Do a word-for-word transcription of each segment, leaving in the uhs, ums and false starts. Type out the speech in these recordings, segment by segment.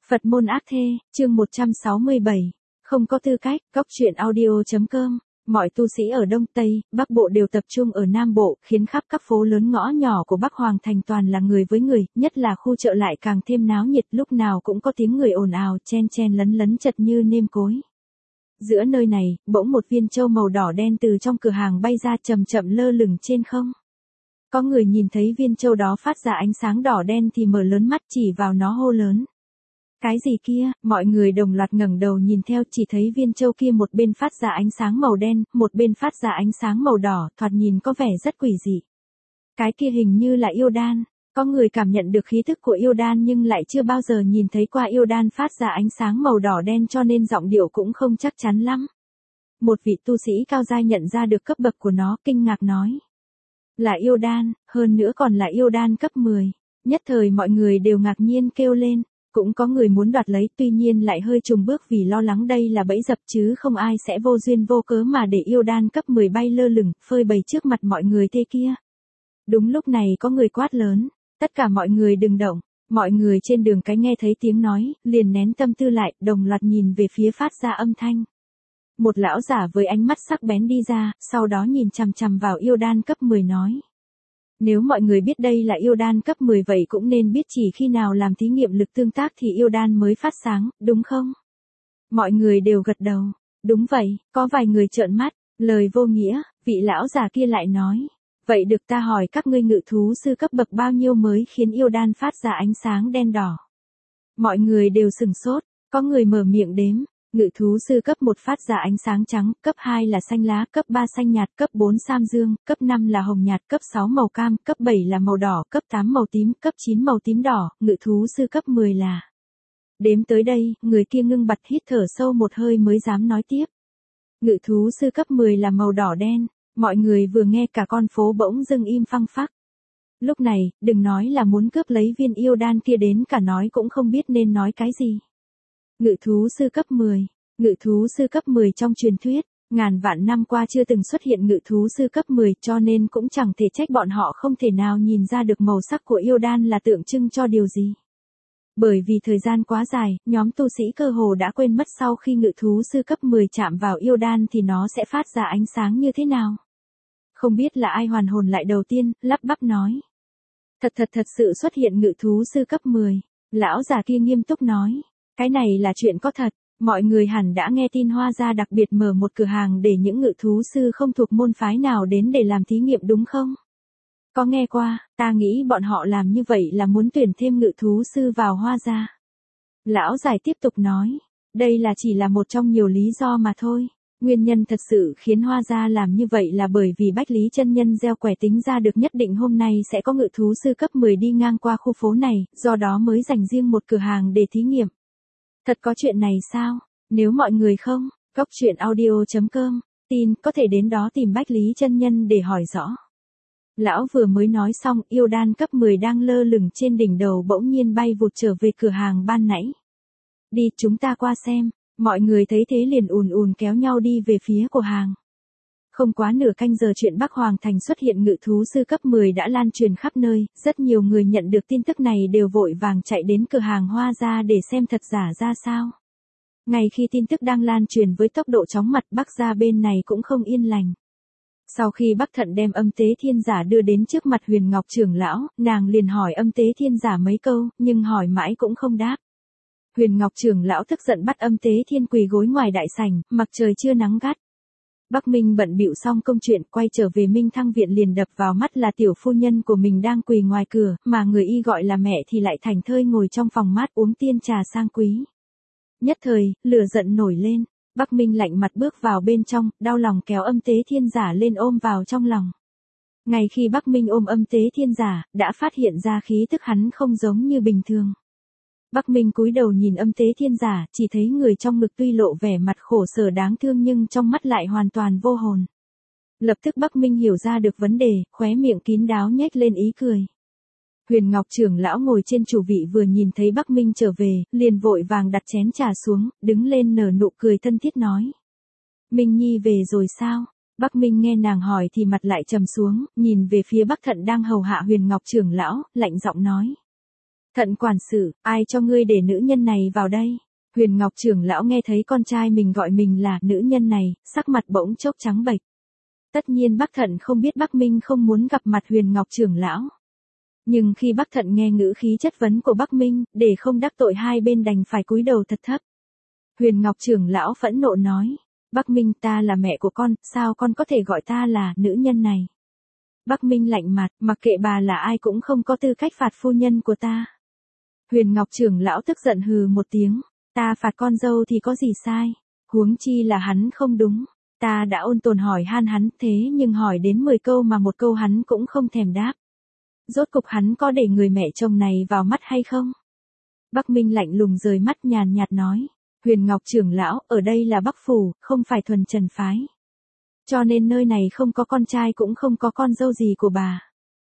Phật môn ác thê, chương một trăm sáu mươi bảy. Không có tư cách, góc truyện audio.com. Mọi tu sĩ ở Đông Tây, Bắc Bộ đều tập trung ở Nam Bộ, khiến khắp các phố lớn ngõ nhỏ của Bắc Hoàng Thành toàn là người với người, nhất là khu chợ lại càng thêm náo nhiệt, lúc nào cũng có tiếng người ồn ào, chen chen lấn lấn chật như nêm cối. Giữa nơi này, bỗng một viên châu màu đỏ đen từ trong cửa hàng bay ra chậm chậm lơ lửng trên không. Có người nhìn thấy viên châu đó phát ra ánh sáng đỏ đen thì mở lớn mắt chỉ vào nó hô lớn. Cái gì kia, mọi người đồng loạt ngẩng đầu nhìn theo, chỉ thấy viên châu kia một bên phát ra ánh sáng màu đen, một bên phát ra ánh sáng màu đỏ, thoạt nhìn có vẻ rất quỷ dị. Cái kia hình như là yêu đan, có người cảm nhận được khí thức của yêu đan nhưng lại chưa bao giờ nhìn thấy qua yêu đan phát ra ánh sáng màu đỏ đen cho nên giọng điệu cũng không chắc chắn lắm. Một vị tu sĩ cao giai nhận ra được cấp bậc của nó, kinh ngạc nói. Là yêu đan, hơn nữa còn là yêu đan cấp mười. Nhất thời mọi người đều ngạc nhiên kêu lên. Cũng có người muốn đoạt lấy, tuy nhiên lại hơi chùng bước vì lo lắng đây là bẫy dập chứ không ai sẽ vô duyên vô cớ mà để yêu đan cấp mười bay lơ lửng, phơi bày trước mặt mọi người thế kia. Đúng lúc này có người quát lớn, tất cả mọi người đừng động, mọi người trên đường cái nghe thấy tiếng nói, liền nén tâm tư lại, đồng loạt nhìn về phía phát ra âm thanh. Một lão giả với ánh mắt sắc bén đi ra, sau đó nhìn chằm chằm vào yêu đan cấp mười nói. Nếu mọi người biết đây là yêu đan cấp mười vậy cũng nên biết chỉ khi nào làm thí nghiệm lực tương tác thì yêu đan mới phát sáng, đúng không? Mọi người đều gật đầu. Đúng vậy, có vài người trợn mắt, lời vô nghĩa, vị lão già kia lại nói. Vậy được ta hỏi các ngươi ngự thú sư cấp bậc bao nhiêu mới khiến yêu đan phát ra ánh sáng đen đỏ? Mọi người đều sừng sốt, có người mở miệng đếm. Ngự thú sư cấp một phát ra ánh sáng trắng, cấp hai là xanh lá, cấp ba xanh nhạt, cấp bốn sam dương, cấp năm là hồng nhạt, cấp sáu màu cam, cấp bảy là màu đỏ, cấp tám màu tím, cấp chín màu tím đỏ, ngự thú sư cấp mười là. Đếm tới đây, người kia ngưng bặt hít thở sâu một hơi mới dám nói tiếp. Ngự thú sư cấp mười là màu đỏ đen, mọi người vừa nghe cả con phố bỗng dưng im phăng phắc. Lúc này, đừng nói là muốn cướp lấy viên yêu đan kia đến cả nói cũng không biết nên nói cái gì. Ngự thú sư cấp mười, ngự thú sư cấp mười trong truyền thuyết, ngàn vạn năm qua chưa từng xuất hiện ngự thú sư cấp mười cho nên cũng chẳng thể trách bọn họ không thể nào nhìn ra được màu sắc của yêu đan là tượng trưng cho điều gì. Bởi vì thời gian quá dài, nhóm tu sĩ cơ hồ đã quên mất sau khi ngự thú sư cấp mười chạm vào yêu đan thì nó sẽ phát ra ánh sáng như thế nào. Không biết là ai hoàn hồn lại đầu tiên, lắp bắp nói. Thật thật thật sự xuất hiện ngự thú sư cấp mười, lão già kia nghiêm túc nói. Cái này là chuyện có thật, mọi người hẳn đã nghe tin Hoa Gia đặc biệt mở một cửa hàng để những ngự thú sư không thuộc môn phái nào đến để làm thí nghiệm đúng không? Có nghe qua, ta nghĩ bọn họ làm như vậy là muốn tuyển thêm ngự thú sư vào Hoa Gia. Lão giải tiếp tục nói, đây là chỉ là một trong nhiều lý do mà thôi. Nguyên nhân thật sự khiến Hoa Gia làm như vậy là bởi vì Bách Lý chân nhân gieo quẻ tính ra được nhất định hôm nay sẽ có ngự thú sư cấp mười đi ngang qua khu phố này, do đó mới dành riêng một cửa hàng để thí nghiệm. Thật có chuyện này sao? Nếu mọi người không, góc truyện audio.com, tin có thể đến đó tìm Bách Lý chân nhân để hỏi rõ. Lão vừa mới nói xong, yêu đan cấp mười đang lơ lửng trên đỉnh đầu bỗng nhiên bay vụt trở về cửa hàng ban nãy. Đi, chúng ta qua xem. Mọi người thấy thế liền ùn ùn kéo nhau đi về phía của hàng. Không quá nửa canh giờ chuyện Bắc Hoàng Thành xuất hiện ngự thú sư cấp mười đã lan truyền khắp nơi, rất nhiều người nhận được tin tức này đều vội vàng chạy đến cửa hàng Hoa Gia để xem thật giả ra sao. Ngay khi tin tức đang lan truyền với tốc độ chóng mặt, Bắc Gia bên này cũng không yên lành. Sau khi Bắc Thận đem Âm Tế Thiên Giả đưa đến trước mặt Huyền Ngọc trưởng lão, nàng liền hỏi Âm Tế Thiên Giả mấy câu, nhưng hỏi mãi cũng không đáp. Huyền Ngọc trưởng lão tức giận bắt Âm Tế Thiên quỳ gối ngoài đại sảnh, mặc trời chưa nắng gắt. Bắc Minh bận bịu xong công chuyện, quay trở về Minh Thăng viện liền đập vào mắt là tiểu phu nhân của mình đang quỳ ngoài cửa, mà người y gọi là mẹ thì lại thảnh thơi ngồi trong phòng mát uống tiên trà sang quý. Nhất thời, lửa giận nổi lên, Bắc Minh lạnh mặt bước vào bên trong, đau lòng kéo Âm Tế Thiên Giả lên ôm vào trong lòng. Ngay khi Bắc Minh ôm Âm Tế Thiên Giả, đã phát hiện ra khí tức hắn không giống như bình thường. Bắc Minh cúi đầu nhìn Âm Tế Thiên Giả, chỉ thấy người trong ngực tuy lộ vẻ mặt khổ sở đáng thương nhưng trong mắt lại hoàn toàn vô hồn. Lập tức Bắc Minh hiểu ra được vấn đề, khóe miệng kín đáo nhếch lên ý cười. Huyền Ngọc trưởng lão ngồi trên chủ vị vừa nhìn thấy Bắc Minh trở về, liền vội vàng đặt chén trà xuống, đứng lên nở nụ cười thân thiết nói. Minh Nhi về rồi sao? Bắc Minh nghe nàng hỏi thì mặt lại trầm xuống, nhìn về phía Bắc Thận đang hầu hạ Huyền Ngọc trưởng lão, lạnh giọng nói. Thận quản sự, ai cho ngươi để nữ nhân này vào đây? Huyền Ngọc trưởng lão nghe thấy con trai mình gọi mình là nữ nhân này, sắc mặt bỗng chốc trắng bệch. Tất nhiên Bắc Thận không biết Bắc Minh không muốn gặp mặt Huyền Ngọc trưởng lão. Nhưng khi Bắc Thận nghe ngữ khí chất vấn của Bắc Minh, để không đắc tội hai bên đành phải cúi đầu thật thấp. Huyền Ngọc trưởng lão phẫn nộ nói, Bắc Minh, ta là mẹ của con, sao con có thể gọi ta là nữ nhân này? Bắc Minh lạnh mặt, mặc kệ bà là ai cũng không có tư cách phạt phu nhân của ta. Huyền Ngọc trưởng lão tức giận hừ một tiếng, ta phạt con dâu thì có gì sai, huống chi là hắn không đúng. Ta đã ôn tồn hỏi han hắn thế nhưng hỏi đến mười câu mà một câu hắn cũng không thèm đáp. Rốt cục hắn có để người mẹ chồng này vào mắt hay không? Bắc Minh lạnh lùng rời mắt nhàn nhạt nói, Huyền Ngọc trưởng lão, ở đây là Bắc Phủ, không phải thuần trần phái. Cho nên nơi này không có con trai cũng không có con dâu gì của bà.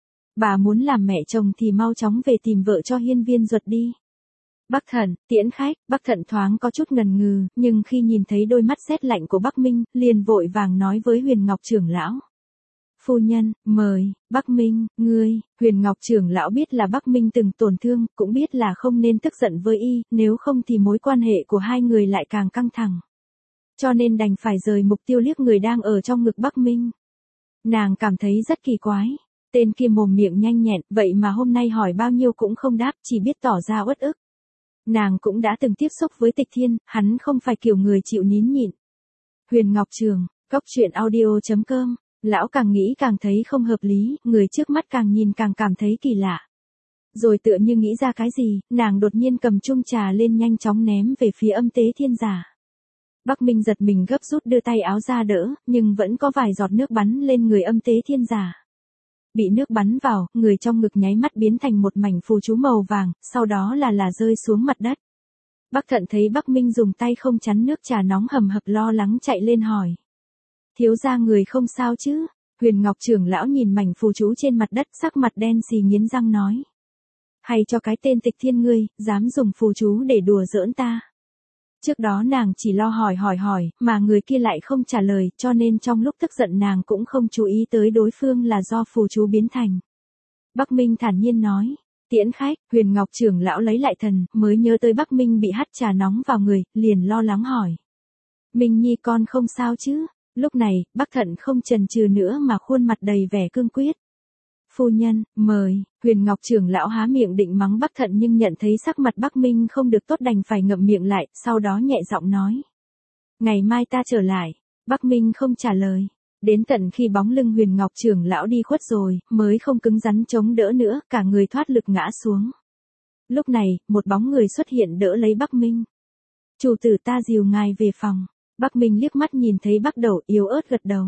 Bà muốn làm mẹ chồng thì mau chóng về tìm vợ cho Hiên Viên Duật đi. Bắc Thận, tiễn khách. Bắc Thận thoáng có chút ngần ngừ, nhưng khi nhìn thấy đôi mắt sét lạnh của Bắc Minh, liền vội vàng nói với Huyền Ngọc trưởng lão. Phu nhân, mời. Bắc Minh, ngươi. Huyền Ngọc trưởng lão biết là Bắc Minh từng tổn thương, cũng biết là không nên tức giận với y, nếu không thì mối quan hệ của hai người lại càng căng thẳng. Cho nên đành phải rời mục tiêu liếc người đang ở trong ngực Bắc Minh. Nàng cảm thấy rất kỳ quái. Tên kia mồm miệng nhanh nhẹn, vậy mà hôm nay hỏi bao nhiêu cũng không đáp, chỉ biết tỏ ra uất ức. Nàng cũng đã từng tiếp xúc với Tịch Thiên, hắn không phải kiểu người chịu nín nhịn. Huyền Ngọc Trường, Cốc Truyện Audio chấm com. Lão càng nghĩ càng thấy không hợp lý, người trước mắt càng nhìn càng cảm thấy kỳ lạ. Rồi tựa như nghĩ ra cái gì, nàng đột nhiên cầm chung trà lên nhanh chóng ném về phía Âm Tế Thiên giả. Bắc Minh giật mình gấp rút đưa tay áo ra đỡ, nhưng vẫn có vài giọt nước bắn lên người Âm Tế Thiên giả. Bị nước bắn vào, người trong ngực nháy mắt biến thành một mảnh phù chú màu vàng, sau đó là là rơi xuống mặt đất. Bắc Thận thấy Bắc Minh dùng tay không chắn nước trà nóng hầm hập lo lắng chạy lên hỏi. Thiếu gia người không sao chứ? Huyền Ngọc trưởng lão nhìn mảnh phù chú trên mặt đất, sắc mặt đen xì nghiến răng nói. Hay cho cái tên Tịch Thiên ngươi, dám dùng phù chú để đùa giỡn ta. Trước đó nàng chỉ lo hỏi hỏi hỏi, mà người kia lại không trả lời, cho nên trong lúc tức giận nàng cũng không chú ý tới đối phương là do phù chú biến thành. Bắc Minh thản nhiên nói, tiễn khách. Huyền Ngọc trưởng lão lấy lại thần, mới nhớ tới Bắc Minh bị hắt trà nóng vào người, liền lo lắng hỏi. Minh Nhi con không sao chứ? Lúc này, Bắc Thận không chần chừ nữa mà khuôn mặt đầy vẻ cương quyết. Phu nhân, mời. Huyền Ngọc trưởng lão há miệng định mắng Bắc Thận nhưng nhận thấy sắc mặt Bắc Minh không được tốt đành phải ngậm miệng lại, sau đó nhẹ giọng nói. Ngày mai ta trở lại. Bắc Minh không trả lời. Đến tận khi bóng lưng Huyền Ngọc trưởng lão đi khuất rồi, mới không cứng rắn chống đỡ nữa, cả người thoát lực ngã xuống. Lúc này, một bóng người xuất hiện đỡ lấy Bắc Minh. Chủ tử ta dìu ngài về phòng. Bắc Minh liếc mắt nhìn thấy Bắc Đầu yếu ớt gật đầu.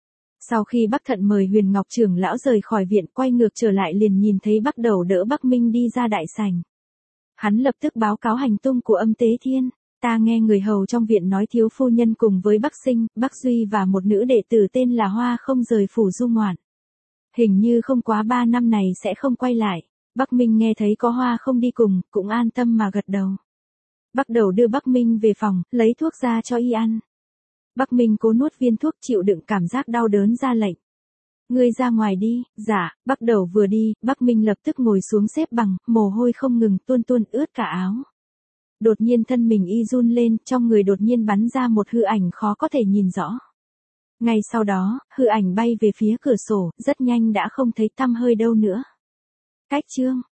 Sau khi Bắc Thận mời Huyền Ngọc trưởng lão rời khỏi viện quay ngược trở lại liền nhìn thấy Bắc Đầu đỡ Bắc Minh đi ra đại sảnh. Hắn lập tức báo cáo hành tung của Âm Tế Thiên. Ta nghe người hầu trong viện nói thiếu phu nhân cùng với Bắc Sinh, Bắc Duy và một nữ đệ tử tên là Hoa không rời phủ du ngoạn. Hình như không quá ba năm này sẽ không quay lại. Bắc Minh nghe thấy có Hoa không đi cùng, cũng an tâm mà gật đầu. Bắc Đầu đưa Bắc Minh về phòng, lấy thuốc ra cho y ăn. Bắc Minh cố nuốt viên thuốc chịu đựng cảm giác đau đớn ra lệnh. Ngươi ra ngoài đi. Dạ. Bắc Đầu vừa đi, Bắc Minh lập tức ngồi xuống xếp bằng, mồ hôi không ngừng tuôn tuôn ướt cả áo. Đột nhiên thân mình y run lên, trong người đột nhiên bắn ra một hư ảnh khó có thể nhìn rõ. Ngay sau đó, hư ảnh bay về phía cửa sổ, rất nhanh đã không thấy tăm hơi đâu nữa. Cách chương